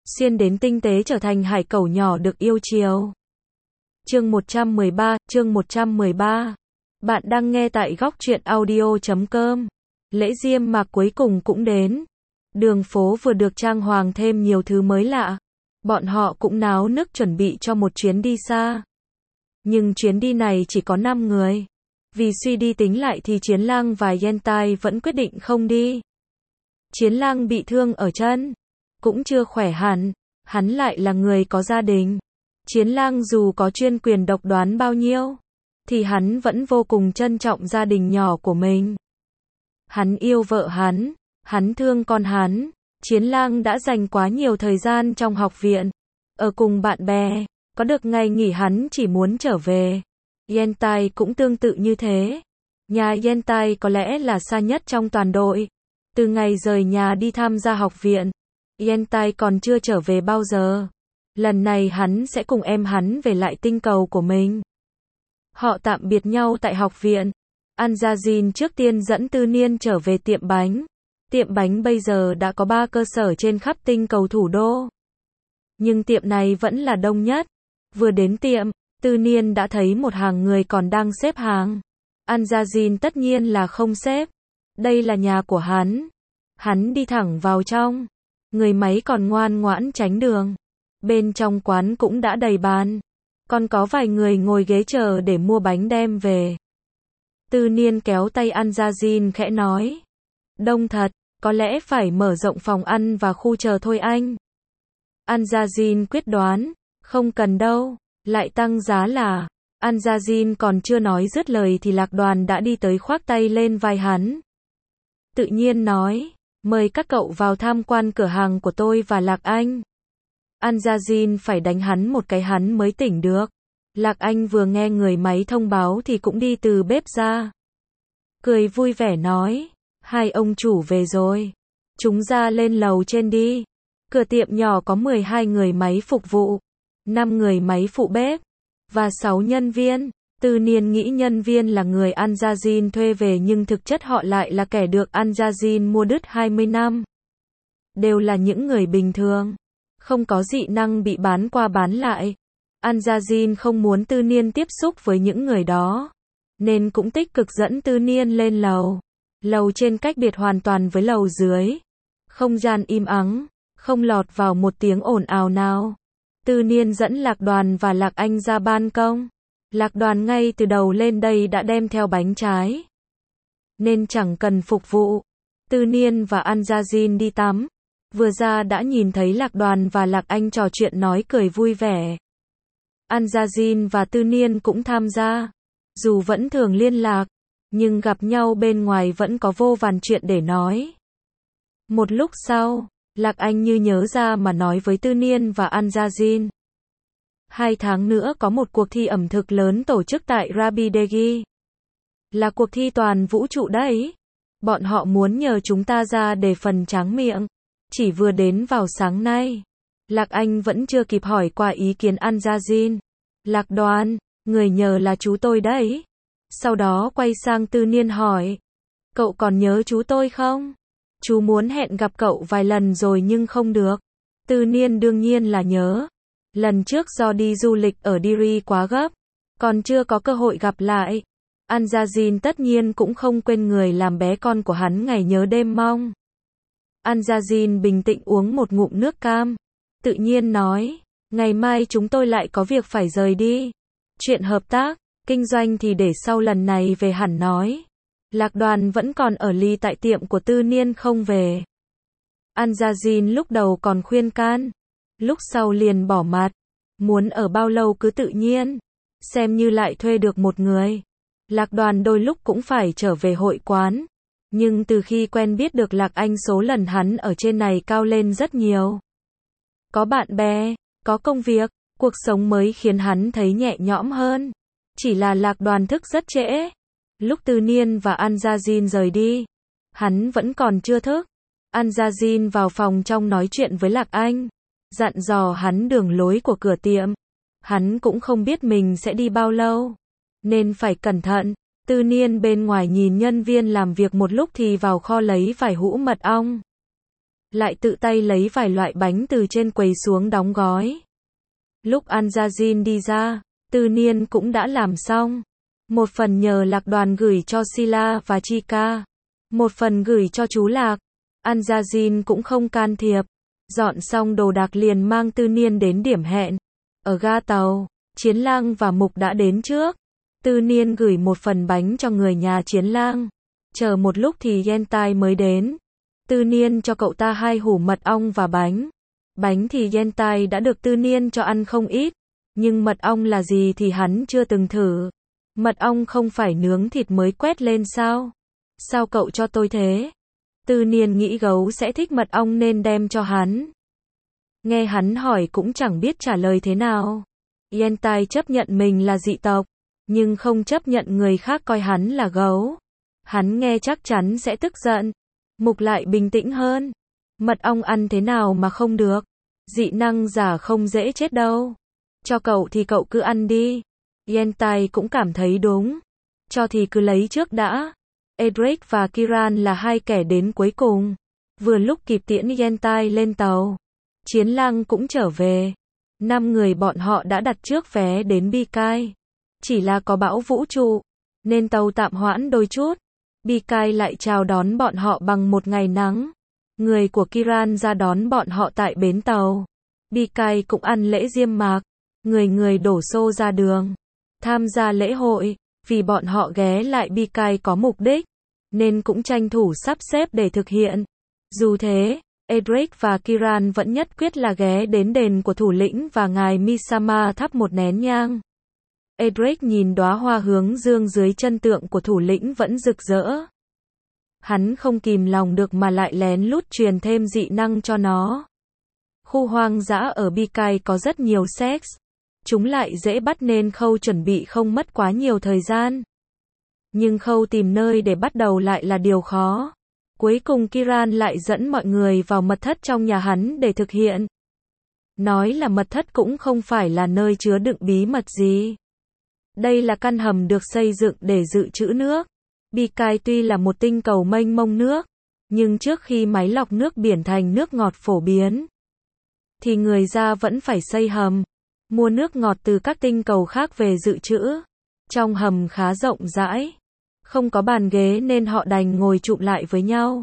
xuyên đến tinh tế trở thành hải cẩu nhỏ được yêu chiều. Chương 113. Bạn đang nghe tại góc truyện audio.com. Lễ diêm mạc cuối cùng cũng đến. Đường phố vừa được trang hoàng thêm nhiều thứ mới lạ. Bọn họ cũng náo nức chuẩn bị cho một chuyến đi xa. Nhưng chuyến đi này chỉ có 5 người. Vì suy đi tính lại thì Chiến Lang và Yentai vẫn quyết định không đi. Chiến Lang bị thương ở chân, cũng chưa khỏe hẳn, hắn lại là người có gia đình. Chiến Lang dù có chuyên quyền độc đoán bao nhiêu, thì hắn vẫn vô cùng trân trọng gia đình nhỏ của mình. Hắn yêu vợ hắn thương con hắn. Chiến Lang đã dành quá nhiều thời gian trong học viện, ở cùng bạn bè, có được ngày nghỉ hắn chỉ muốn trở về. Yentai cũng tương tự như thế. Nhà Yentai có lẽ là xa nhất trong toàn đội. Từ ngày rời nhà đi tham gia học viện, Yentai còn chưa trở về bao giờ. Lần này hắn sẽ cùng em hắn về lại tinh cầu của mình. Họ tạm biệt nhau tại học viện. Anjajin trước tiên dẫn Tư Niên trở về tiệm bánh. Tiệm bánh bây giờ đã có 3 cơ sở trên khắp tinh cầu thủ đô. Nhưng tiệm này vẫn là đông nhất. Vừa đến tiệm, Tư Niên đã thấy một hàng người còn đang xếp hàng. Anjajin tất nhiên là không xếp. Đây là nhà của hắn. Hắn đi thẳng vào trong. Người máy còn ngoan ngoãn tránh đường. Bên trong quán cũng đã đầy bàn. Còn có vài người ngồi ghế chờ để mua bánh đem về. Tư Niên kéo tay Anjajin khẽ nói. Đông thật, có lẽ phải mở rộng phòng ăn và khu chờ thôi anh. Anjajin quyết đoán. Không cần đâu, lại tăng giá là. Anjajin còn chưa nói dứt lời thì Lạc Đoàn đã đi tới khoác tay lên vai hắn. Tự nhiên nói, mời các cậu vào tham quan cửa hàng của tôi và Lạc Anh. Anjajin phải đánh hắn một cái hắn mới tỉnh được. Lạc Anh vừa nghe người máy thông báo thì cũng đi từ bếp ra. Cười vui vẻ nói, hai ông chủ về rồi. Chúng ra lên lầu trên đi. Cửa tiệm nhỏ có 12 người máy phục vụ, 5 người máy phụ bếp, và 6 nhân viên. Tư Niên nghĩ nhân viên là người Anjajin thuê về nhưng thực chất họ lại là kẻ được Anjajin mua đứt 20 năm. Đều là những người bình thường, không có dị năng bị bán qua bán lại. Anjajin không muốn Tư Niên tiếp xúc với những người đó, nên cũng tích cực dẫn Tư Niên lên lầu. Lầu trên cách biệt hoàn toàn với lầu dưới. Không gian im ắng, không lọt vào một tiếng ồn ào nào. Tư Niên dẫn Lạc Đoàn và Lạc Anh ra ban công. Lạc Đoàn ngay từ đầu lên đây đã đem theo bánh trái, nên chẳng cần phục vụ. Tư Niên và Anjajin đi tắm. Vừa ra đã nhìn thấy Lạc Đoàn và Lạc Anh trò chuyện nói cười vui vẻ. Anjajin và Tư Niên cũng tham gia. Dù vẫn thường liên lạc, nhưng gặp nhau bên ngoài vẫn có vô vàn chuyện để nói. Một lúc sau, Lạc Anh như nhớ ra mà nói với Tư Niên và Anjajin. 2 tháng nữa có một cuộc thi ẩm thực lớn tổ chức tại Rabidegi. Là cuộc thi toàn vũ trụ đấy. Bọn họ muốn nhờ chúng ta ra để phần tráng miệng. Chỉ vừa đến vào sáng nay. Lạc Anh vẫn chưa kịp hỏi qua ý kiến Anjajin. Lạc Đoàn, người nhờ là chú tôi đấy. Sau đó quay sang Tư Niên hỏi. Cậu còn nhớ chú tôi không? Chú muốn hẹn gặp cậu vài lần rồi nhưng không được. Tư Niên đương nhiên là nhớ. Lần trước do đi du lịch ở Diri quá gấp, còn chưa có cơ hội gặp lại. Anjajin tất nhiên cũng không quên người làm bé con của hắn ngày nhớ đêm mong. Anjajin bình tĩnh uống một ngụm nước cam. Tự nhiên nói, ngày mai chúng tôi lại có việc phải rời đi. Chuyện hợp tác, kinh doanh thì để sau lần này về hẳn nói. Lạc Đoàn vẫn còn ở ly tại tiệm của Tư Niên không về. Anjajin lúc đầu còn khuyên can, lúc sau liền bỏ mặt. Muốn ở bao lâu cứ tự nhiên, xem như lại thuê được một người. Lạc Đoàn đôi lúc cũng phải trở về hội quán. Nhưng từ khi quen biết được Lạc Anh số lần hắn ở trên này cao lên rất nhiều. Có bạn bè, có công việc, cuộc sống mới khiến hắn thấy nhẹ nhõm hơn. Chỉ là Lạc Đoàn thức rất trễ. Lúc Tư Niên và Anjajin rời đi, hắn vẫn còn chưa thức. Anjajin vào phòng trong nói chuyện với Lạc Anh, dặn dò hắn đường lối của cửa tiệm. Hắn cũng không biết mình sẽ đi bao lâu, nên phải cẩn thận. Tư Niên bên ngoài nhìn nhân viên làm việc một lúc thì vào kho lấy vài hũ mật ong. lại tự tay lấy vài loại bánh từ trên quầy xuống đóng gói. Lúc Anjazin đi ra, Tư Niên cũng đã làm xong. Một phần nhờ Lạc Đoàn gửi cho Sila và Chika, một phần gửi cho chú Lạc. Anjazin cũng không can thiệp. Dọn xong đồ đạc liền mang Tư Niên đến điểm hẹn. Ở ga tàu, Chiến Lang và Mục đã đến trước. Tư Niên gửi một phần bánh cho người nhà Chiến Lang. Chờ một lúc thì Yentai mới đến. Tư Niên cho cậu ta 2 hũ mật ong và bánh. Bánh thì Yentai đã được Tư Niên cho ăn không ít. Nhưng mật ong là gì thì hắn chưa từng thử. Mật ong không phải nướng thịt mới quét lên sao? Sao cậu cho tôi thế? Tư Niên nghĩ gấu sẽ thích mật ong nên đem cho hắn. Nghe hắn hỏi cũng chẳng biết trả lời thế nào. Yentai chấp nhận mình là dị tộc, nhưng không chấp nhận người khác coi hắn là gấu. Hắn nghe chắc chắn sẽ tức giận. Mục lại bình tĩnh hơn. Mật ong ăn thế nào mà không được? Dị năng giả không dễ chết đâu. Cho cậu thì cậu cứ ăn đi. Yentai cũng cảm thấy đúng. Cho thì cứ lấy trước đã. Edric và Kiran là 2 kẻ đến cuối cùng. Vừa lúc kịp tiễn Yentai lên tàu. Chiến Lang cũng trở về. 5 người bọn họ đã đặt trước vé đến Bikai. Chỉ là có bão vũ trụ, nên tàu tạm hoãn đôi chút. Bikai lại chào đón bọn họ bằng một ngày nắng. Người của Kiran ra đón bọn họ tại bến tàu. Bikai cũng ăn lễ diêm mạc. Người người đổ xô ra đường tham gia lễ hội. Vì bọn họ ghé lại Bikai có mục đích, nên cũng tranh thủ sắp xếp để thực hiện. Dù thế, Edric và Kiran vẫn nhất quyết là ghé đến đền của thủ lĩnh và ngài Misama thắp một nén nhang. Edric nhìn đóa hoa hướng dương dưới chân tượng của thủ lĩnh vẫn rực rỡ. Hắn không kìm lòng được mà lại lén lút truyền thêm dị năng cho nó. Khu hoang dã ở Bikai có rất nhiều sex. Chúng lại dễ bắt nên khâu chuẩn bị không mất quá nhiều thời gian. Nhưng khâu tìm nơi để bắt đầu lại là điều khó. Cuối cùng Kiran lại dẫn mọi người vào mật thất trong nhà hắn để thực hiện. Nói là mật thất cũng không phải là nơi chứa đựng bí mật gì. Đây là căn hầm được xây dựng để dự trữ nước. Bikai tuy là một tinh cầu mênh mông nước, nhưng trước khi máy lọc nước biển thành nước ngọt phổ biến, thì người ra vẫn phải xây hầm, mua nước ngọt từ các tinh cầu khác về dự trữ. Trong hầm khá rộng rãi, không có bàn ghế nên họ đành ngồi chụm lại với nhau.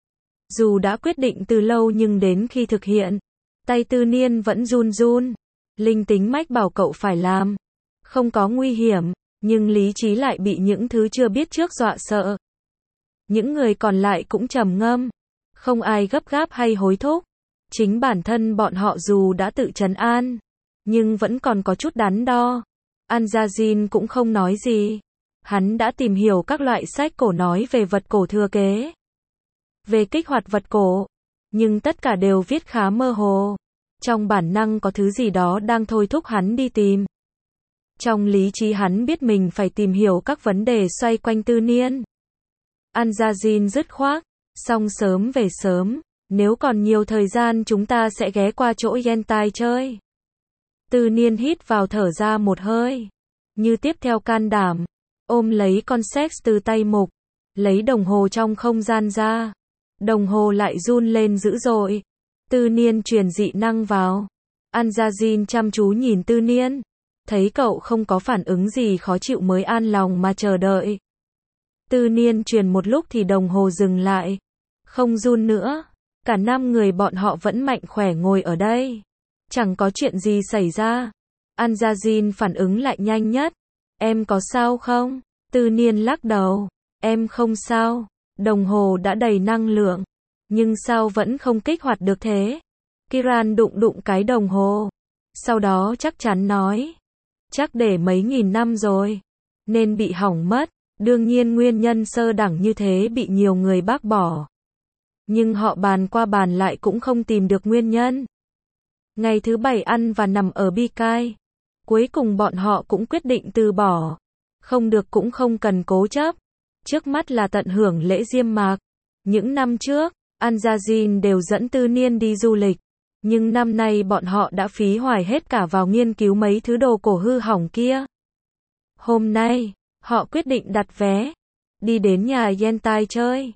Dù đã quyết định từ lâu nhưng đến khi thực hiện, tay Tư Niên vẫn run run. Linh tính mách bảo cậu phải làm. Không có nguy hiểm, nhưng lý trí lại bị những thứ chưa biết trước dọa sợ. Những người còn lại cũng trầm ngâm. Không ai gấp gáp hay hối thúc. Chính bản thân bọn họ dù đã tự trấn an, nhưng vẫn còn có chút đắn đo. Anjazin cũng không nói gì. Hắn đã tìm hiểu các loại sách cổ nói về vật cổ thừa kế, về kích hoạt vật cổ, nhưng tất cả đều viết khá mơ hồ. Trong bản năng có thứ gì đó đang thôi thúc hắn đi tìm. Trong lý trí hắn biết mình phải tìm hiểu các vấn đề xoay quanh Tư Niên. Anjazin dứt khoát, xong sớm về sớm, nếu còn nhiều thời gian chúng ta sẽ ghé qua chỗ Yentai chơi. Tư Niên hít vào thở ra một hơi, như tiếp theo can đảm, ôm lấy con sex từ tay Mục, lấy đồng hồ trong không gian ra. Đồng hồ lại run lên dữ dội. Tư Niên truyền dị năng vào. Anjazin chăm chú nhìn Tư Niên, thấy cậu không có phản ứng gì khó chịu mới an lòng mà chờ đợi. Tư Niên truyền một lúc thì đồng hồ dừng lại, không run nữa. Cả 5 người bọn họ vẫn mạnh khỏe ngồi ở đây, chẳng có chuyện gì xảy ra. Anjazin phản ứng lại nhanh nhất. Em có sao không? Tư Niên lắc đầu. Em không sao. Đồng hồ đã đầy năng lượng, nhưng sao vẫn không kích hoạt được thế? Kiran đụng đụng cái đồng hồ, sau đó chắc chắn nói, chắc để mấy nghìn năm rồi, nên bị hỏng mất. Đương nhiên nguyên nhân sơ đẳng như thế bị nhiều người bác bỏ, nhưng họ bàn qua bàn lại cũng không tìm được nguyên nhân. Ngày thứ 7 ăn và nằm ở Bikai. Cuối cùng bọn họ cũng quyết định từ bỏ. Không được cũng không cần cố chấp. Trước mắt là tận hưởng lễ diêm mạc. Những năm trước, Anjazin đều dẫn Tư Niên đi du lịch. Nhưng năm nay bọn họ đã phí hoài hết cả vào nghiên cứu mấy thứ đồ cổ hư hỏng kia. Hôm nay, họ quyết định đặt vé, đi đến nhà Yentai chơi.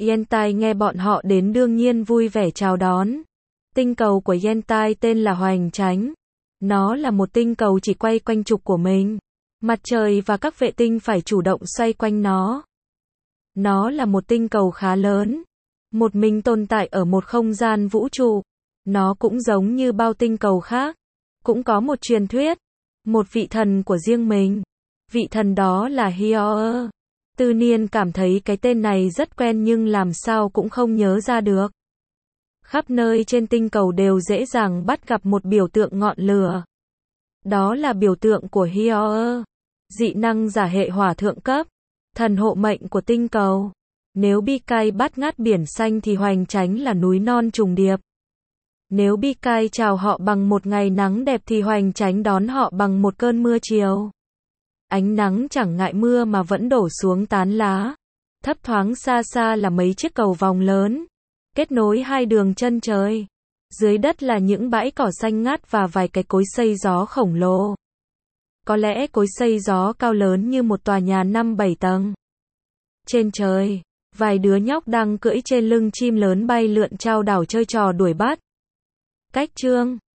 Yentai nghe bọn họ đến đương nhiên vui vẻ chào đón. Tinh cầu của Yentai tên là Hoành Tránh. Nó là một tinh cầu chỉ quay quanh trục của mình. Mặt trời và các vệ tinh phải chủ động xoay quanh nó. Nó là một tinh cầu khá lớn. Một mình tồn tại ở một không gian vũ trụ. Nó cũng giống như bao tinh cầu khác. Cũng có một truyền thuyết. Một vị thần của riêng mình. Vị thần đó là Hioer. Tư Niên cảm thấy cái tên này rất quen nhưng làm sao cũng không nhớ ra được. Khắp nơi trên tinh cầu đều dễ dàng bắt gặp một biểu tượng ngọn lửa. Đó là biểu tượng của Hioer. Dị năng giả hệ hỏa thượng cấp. Thần hộ mệnh của tinh cầu. Nếu Bikai bắt ngát biển xanh thì Hoành Tránh là núi non trùng điệp. Nếu Bikai chào họ bằng một ngày nắng đẹp thì Hoành Tránh đón họ bằng một cơn mưa chiều. Ánh nắng chẳng ngại mưa mà vẫn đổ xuống tán lá. Thấp thoáng xa xa là mấy chiếc cầu vòng lớn, kết nối hai đường chân trời. Dưới đất là những bãi cỏ xanh ngát và vài cái cối xay gió khổng lồ. Có lẽ cối xay gió cao lớn như một tòa nhà 5-7 tầng. Trên trời, vài đứa nhóc đang cưỡi trên lưng chim lớn bay lượn chao đảo chơi trò đuổi bắt. Cách chương